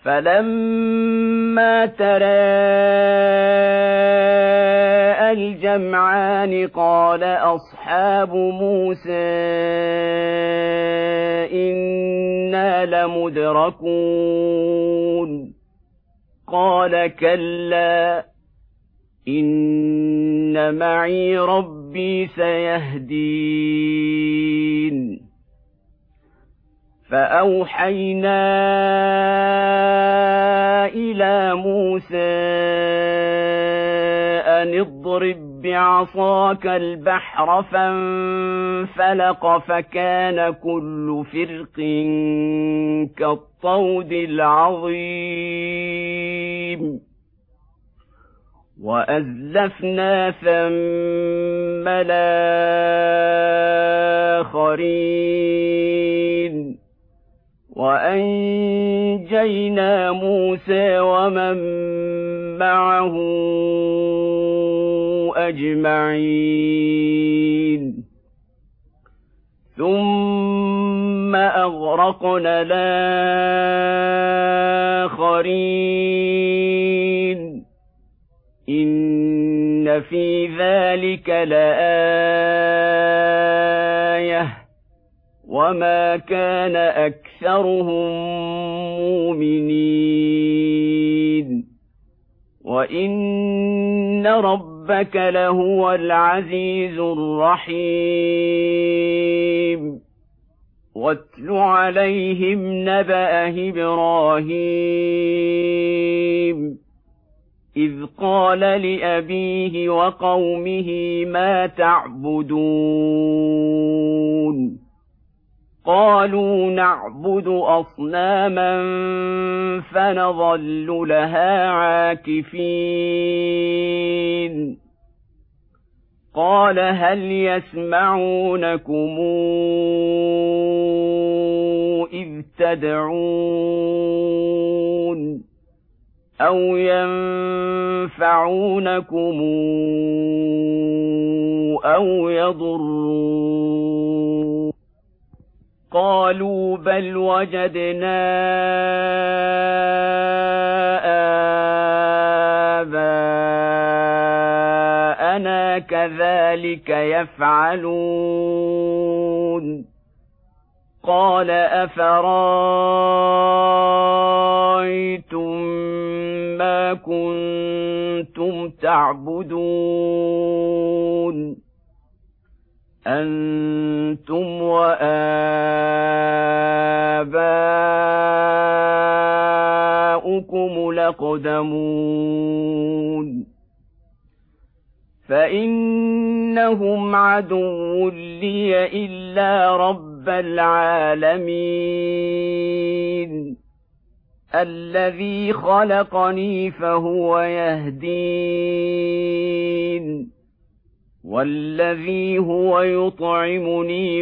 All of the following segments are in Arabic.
فلما تراءى الجمعان قال أصحاب موسى إنا لمدركون قال كلا إن معي ربي سيهدين فأوحينا إلى موسى أن اضرب بعصاك البحر فانفلق فكان كل فرق كالطود العظيم وأزلفنا ثم الآخرين وأنجينا موسى ومن معه أجمعين ثم أغرقنا الآخرين إن في ذلك لآية وما كان أكثرهم مؤمنين وإن ربك لهو العزيز الرحيم واتل عليهم نبأ إبراهيم إذ قال لأبيه وقومه ما تعبدون قالوا نعبد أصناما فنظل لها عاكفين قال هل يسمعونكم إذ تدعون أو ينفعونكم أو يضرون قالوا بل وجدنا آباءنا كذلك يفعلون قال أفرأيتم ما كنتم تعبدون أنتم وآباؤكم الأقدمون فإنهم عدو لي إلا رب العالمين الذي خلقني فهو يهدين والذي هو يطعمني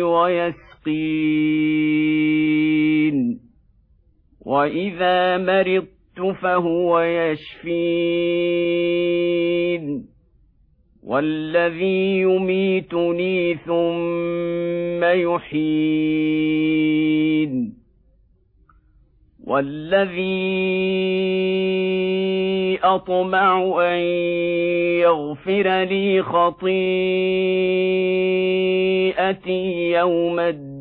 ويسقين وإذا مرضت فهو يشفين والذي يميتني ثم يحيين والذي أطمع أن يغفر لي خطيئتي يوم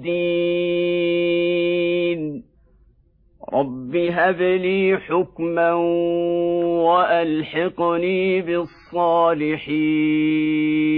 الدين رب هب لي حكما وألحقني بالصالحين